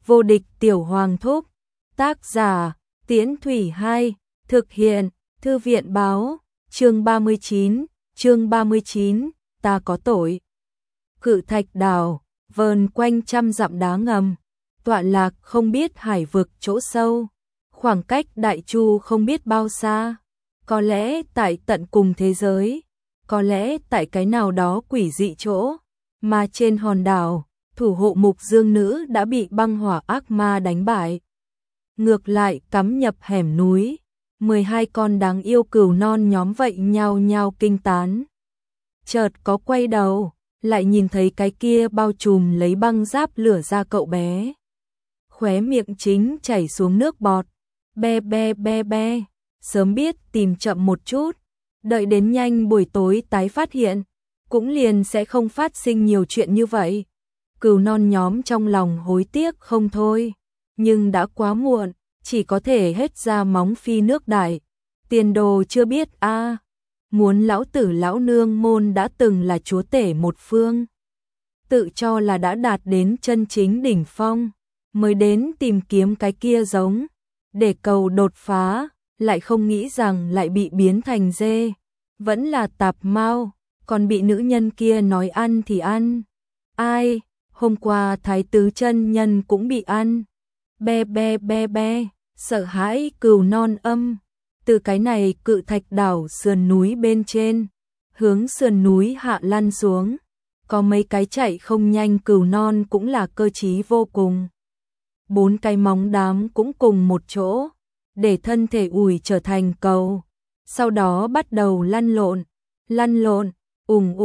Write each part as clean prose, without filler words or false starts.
Vô địch tiểu hoàng thúc. Tác giả Tiễn Thủy 2. Thực hiện Thư viện báo. Chương 39, ta có tội. Cự thạch đảo, vờn quanh trăm dặm đá ngầm, tọa lạc không biết hải vực chỗ sâu, khoảng cách đại chu không biết bao xa, có lẽ tại tận cùng thế giới, có lẽ tại cái nào đó quỷ dị chỗ, mà trên hòn đảo, thủ hộ mục dương nữ đã bị băng hỏa ác ma đánh bại. Ngược lại cắm nhập hẻm núi, 12 con đáng yêu cừu non nhóm vậy nhao nhao kinh tán. Chợt có quay đầu, lại nhìn thấy cái kia bao trùm lấy băng giáp lửa ra cậu bé. Khóe miệng chính chảy xuống nước bọt, be be be be, sớm biết tìm chậm một chút, đợi đến nhanh buổi tối tái phát hiện, cũng liền sẽ không phát sinh nhiều chuyện như vậy. Cừu non nhóm trong lòng hối tiếc không thôi, nhưng đã quá muộn, chỉ có thể hết ra móng phi nước đại. Tiền đồ chưa biết a. Muốn lão tử lão nương môn đã từng là chúa tể một phương, tự cho là đã đạt đến chân chính đỉnh phong, mới đến tìm kiếm cái kia giống, để cầu đột phá, lại không nghĩ rằng lại bị biến thành dê, vẫn là tạp mao, còn bị nữ nhân kia nói ăn thì ăn. Ai, hôm qua thái tứ chân nhân cũng bị ăn. Be be be be, sợ hãi cừu non âm. Từ cái này cự thạch đảo sườn núi bên trên, hướng sườn núi hạ lăn xuống, có mấy cái chạy không nhanh cừu non cũng là cơ trí vô cùng. 4 cái móng đám cũng cùng một chỗ, để thân thể ủi trở thành cầu, sau đó bắt đầu lăn lộn, ùng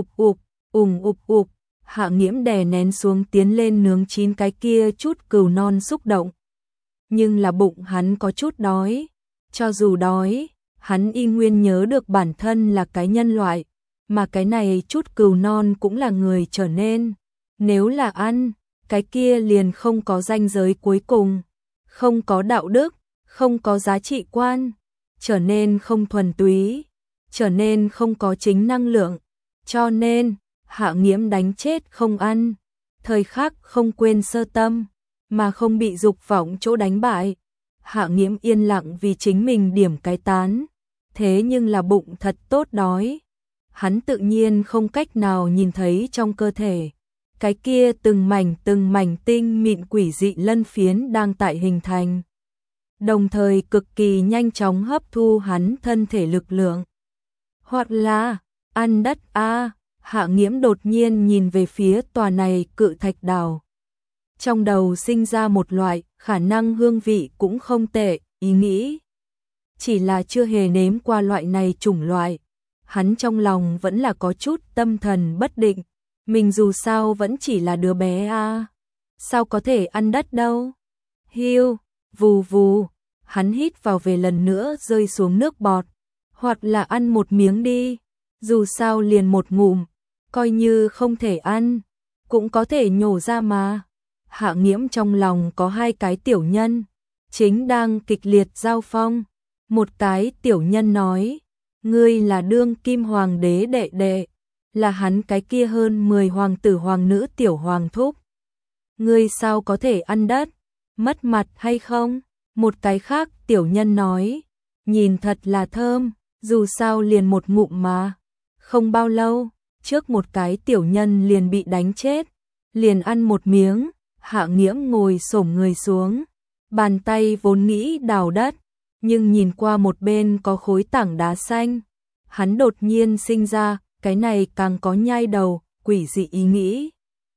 ục ục, Hạ Nghiễm đè nén xuống tiến lên nướng chín cái kia chút cừu non xúc động. Nhưng là bụng hắn có chút đói. Cho dù đói, hắn y nguyên nhớ được bản thân là cái nhân loại, mà cái này chút cừu non cũng là người trở nên. Nếu là ăn, cái kia liền không có ranh giới cuối cùng, không có đạo đức, không có giá trị quan, trở nên không thuần túy, trở nên không có chính năng lượng. Cho nên, Hạ Nghiễm đánh chết không ăn, thời khắc không quên sơ tâm, mà không bị dục vọng chỗ đánh bại. Hạ Nghiễm yên lặng vì chính mình điểm cái tán, thế nhưng là bụng thật tốt đói. Hắn tự nhiên không cách nào nhìn thấy trong cơ thể, cái kia từng mảnh tinh mịn quỷ dị lân phiến đang tại hình thành, đồng thời cực kỳ nhanh chóng hấp thu hắn thân thể lực lượng. Hoặc là, ăn đất a. Hạ Nghiễm đột nhiên nhìn về phía tòa này cự thạch đảo. Trong đầu sinh ra một loại khả năng hương vị cũng không tệ, ý nghĩ. Chỉ là chưa hề nếm qua loại này chủng loại. Hắn trong lòng vẫn là có chút tâm thần bất định. Mình dù sao vẫn chỉ là đứa bé a. Sao có thể ăn đất đâu? Hiu, vù vù. Hắn hít vào về lần nữa rơi xuống nước bọt. Hoặc là ăn một miếng đi. Dù sao liền một ngụm. Coi như không thể ăn, cũng có thể nhổ ra mà. Hạ Nghiễm trong lòng có 2 cái tiểu nhân, chính đang kịch liệt giao phong. Một cái tiểu nhân nói, ngươi là đương kim hoàng đế đệ đệ, là hắn cái kia hơn 10 hoàng tử hoàng nữ tiểu hoàng thúc. Ngươi sao có thể ăn đất, mất mặt hay không? Một cái khác tiểu nhân nói, nhìn thật là thơm, dù sao liền một ngụm mà. Không bao lâu, trước một cái tiểu nhân liền bị đánh chết, liền ăn một miếng. Hạ Nghiễm ngồi xổm người xuống, bàn tay vốn nghĩ đào đất, nhưng nhìn qua một bên có khối tảng đá xanh, hắn đột nhiên sinh ra, cái này càng có nhai đầu, quỷ dị ý nghĩ.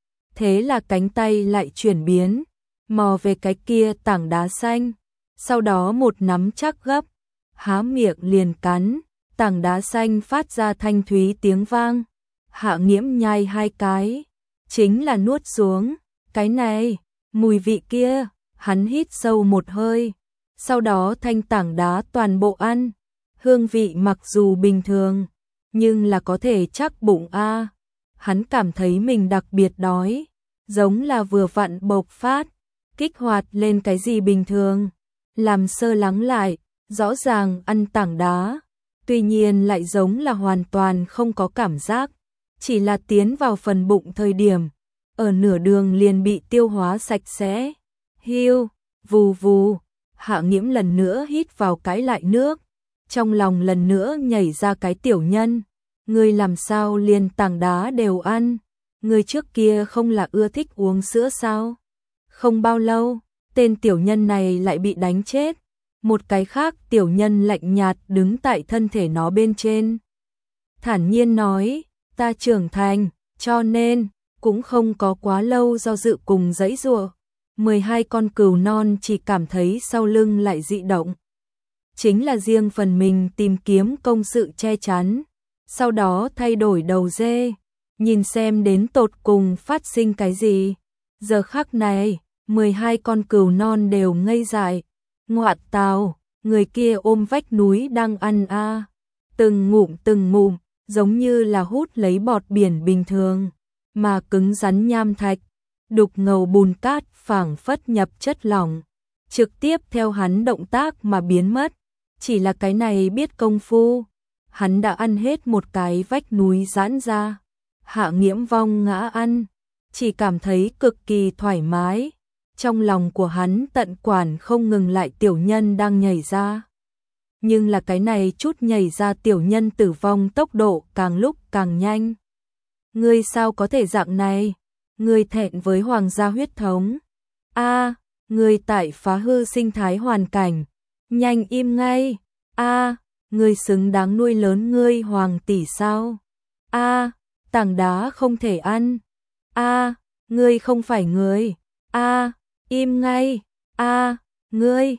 Thế là cánh tay lại chuyển biến, mò về cái kia tảng đá xanh, sau đó một nắm chắc gấp, há miệng liền cắn, tảng đá xanh phát ra thanh thúy tiếng vang. Hạ Nghiễm nhai 2 cái, chính là nuốt xuống. Cái này, mùi vị kia, hắn hít sâu một hơi, sau đó thanh tảng đá toàn bộ ăn. Hương vị mặc dù bình thường, nhưng là có thể chắc bụng a. Hắn cảm thấy mình đặc biệt đói, giống là vừa vặn bộc phát, kích hoạt lên cái gì bình thường, làm sơ lắng lại, rõ ràng ăn tảng đá, tuy nhiên lại giống là hoàn toàn không có cảm giác, chỉ là tiến vào phần bụng thời điểm, ở nửa đường liền bị tiêu hóa sạch sẽ. Hiu, vù vù, Hạ Nghiễm lần nữa hít vào cái lại nước, trong lòng lần nữa nhảy ra cái tiểu nhân, ngươi làm sao liền tảng đá đều ăn, ngươi trước kia không là ưa thích uống sữa sao? Không bao lâu, tên tiểu nhân này lại bị đánh chết, một cái khác tiểu nhân lạnh nhạt đứng tại thân thể nó bên trên. Thản nhiên nói, ta trưởng thành, cho nên, cũng không có quá lâu do dự cùng giãy giụa. 12 con cừu non chỉ cảm thấy sau lưng lại dị động. Chính là riêng phần mình tìm kiếm công sự che chắn, sau đó thay đổi đầu dê, nhìn xem đến tột cùng phát sinh cái gì. Giờ khắc này, 12 con cừu non đều ngây dại. Ngoạn tào, người kia ôm vách núi đang ăn a, từng ngụm, giống như là hút lấy bọt biển bình thường, mà cứng rắn nham thạch, đục ngầu bùn cát phảng phất nhập chất lỏng, trực tiếp theo hắn động tác mà biến mất. Chỉ là cái này biết công phu, hắn đã ăn hết một cái vách núi giãn ra. Hạ Nghiễm vong ngã ăn, chỉ cảm thấy cực kỳ thoải mái. Trong lòng của hắn tận quản không ngừng lại tiểu nhân đang nhảy ra. Nhưng là cái này chút nhảy ra tiểu nhân tử vong tốc độ càng lúc càng nhanh. Ngươi sao có thể dạng này? Ngươi thẹn với hoàng gia huyết thống. A, ngươi tại phá hư sinh thái hoàn cảnh. Nhanh im ngay. A, ngươi xứng đáng nuôi lớn ngươi hoàng tỷ sao? A, tảng đá không thể ăn. A, ngươi không phải người. A, im ngay. A, ngươi.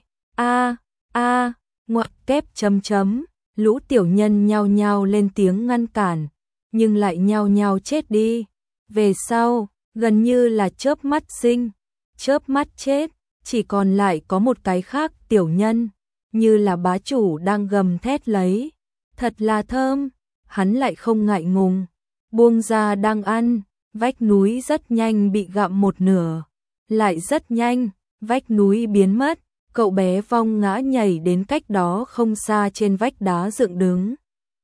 A, ngoặc kép chấm chấm. Lũ tiểu nhân nhao nhao lên tiếng ngăn cản, nhưng lại nhao nhao chết đi. Về sau, gần như là chớp mắt sinh, chớp mắt chết, chỉ còn lại có một cái khác tiểu nhân, như là bá chủ đang gầm thét lấy. Thật là thơm, hắn lại không ngại ngùng, buông ra đang ăn, vách núi rất nhanh bị gặm một nửa, lại rất nhanh, vách núi biến mất, cậu bé vong ngã nhảy đến cách đó không xa trên vách đá dựng đứng.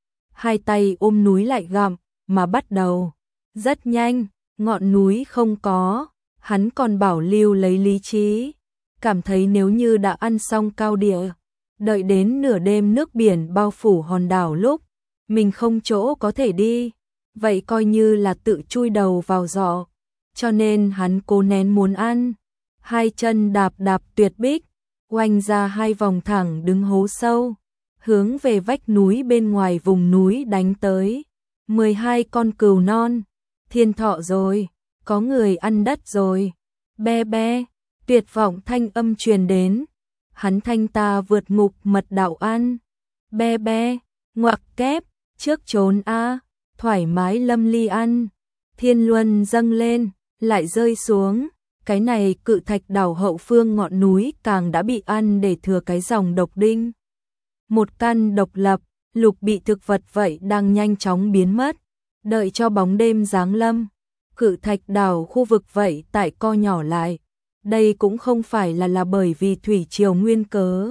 Hai tay ôm núi lại gặm, mà bắt đầu. Rất nhanh, ngọn núi không có, hắn còn bảo lưu lấy lý trí, cảm thấy nếu như đã ăn xong cao địa, đợi đến nửa đêm nước biển bao phủ hòn đảo lúc, mình không chỗ có thể đi, vậy coi như là tự chui đầu vào giỏ, cho nên hắn cố nén muốn ăn, hai chân đạp đạp tuyệt bích, oanh ra hai vòng thẳng đứng hố sâu, hướng về vách núi bên ngoài vùng núi đánh tới. 12 con cừu non, thiên thọ rồi, có người ăn đất rồi, be be, tuyệt vọng thanh âm truyền đến, hắn thanh ta vượt ngục mật đạo ăn, be be, ngoặc kép, trước trốn a, thoải mái lâm ly ăn, thiên luân dâng lên, lại rơi xuống, cái này cự thạch đảo hậu phương ngọn núi càng đã bị ăn để thừa cái dòng độc đinh. Một căn độc lập, lục bị thực vật vậy đang nhanh chóng biến mất, đợi cho bóng đêm giáng lâm, cự thạch đảo khu vực vậy tại co nhỏ lại. Đây cũng không phải là bởi vì thủy triều nguyên cớ,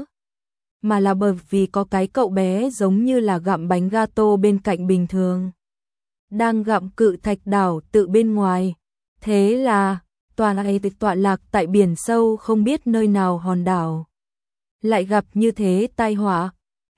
mà là bởi vì có cái cậu bé giống như là gặm bánh gato bên cạnh bình thường, đang gặm cự thạch đảo tự bên ngoài. Thế là tọa lạc tại biển sâu không biết nơi nào hòn đảo, lại gặp như thế tai họa.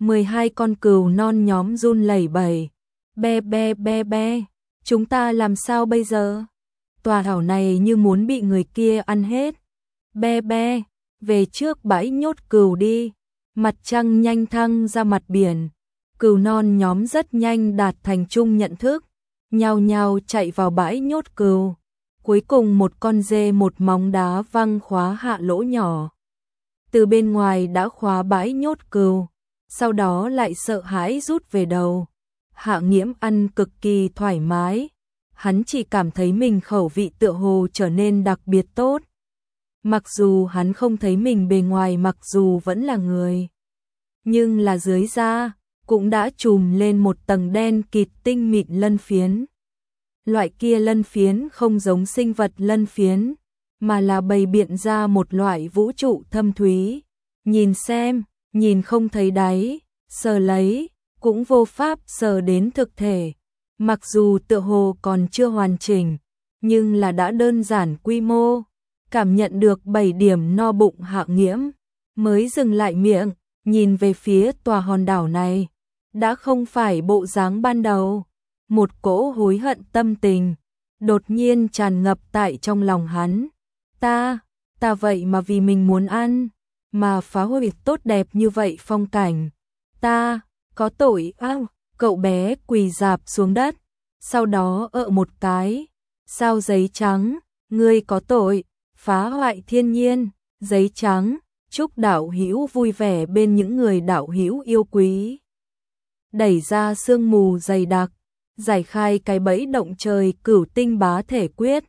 12 con cừu non nhóm run lẩy bẩy, be be be be, chúng ta làm sao bây giờ? Tòa đảo này như muốn bị người kia ăn hết. Be be, về trước bãi nhốt cừu đi. Mặt trăng nhanh thăng ra mặt biển, cừu non nhóm rất nhanh đạt thành chung nhận thức, nhao nhao chạy vào bãi nhốt cừu. Cuối cùng một con dê một móng đá văng khóa hạ lỗ nhỏ, từ bên ngoài đã khóa bãi nhốt cừu, sau đó lại sợ hãi rút về đầu. Hạ Nghiễm ăn cực kỳ thoải mái, hắn chỉ cảm thấy mình khẩu vị tựa hồ trở nên đặc biệt tốt. Mặc dù hắn không thấy mình bề ngoài mặc dù vẫn là người, nhưng là dưới da cũng đã trùm lên một tầng đen kịt tinh mịn lân phiến. Loại kia lân phiến không giống sinh vật lân phiến, mà là bày biện ra một loại vũ trụ thâm thúy. Nhìn xem, nhìn không thấy đáy, sờ lấy, cũng vô pháp sờ đến thực thể. Mặc dù tựa hồ còn chưa hoàn chỉnh, nhưng là đã đơn giản quy mô, cảm nhận được 7 điểm no bụng Hạng Nghiễm, mới dừng lại miệng, nhìn về phía tòa hòn đảo này, đã không phải bộ dáng ban đầu. Một cỗ hối hận tâm tình đột nhiên tràn ngập tại trong lòng hắn. Ta vậy mà vì mình muốn ăn, mà phá hủy tốt đẹp như vậy phong cảnh. Ta, có tội ác. Cậu bé quỳ rạp xuống đất, sau đó một cái. Sao giấy trắng, ngươi có tội, phá hoại thiên nhiên, giấy trắng, chúc đạo hữu vui vẻ bên những người đạo hữu yêu quý. Đẩy ra sương mù dày đặc, giải khai cái bẫy động trời cửu tinh bá thể quyết,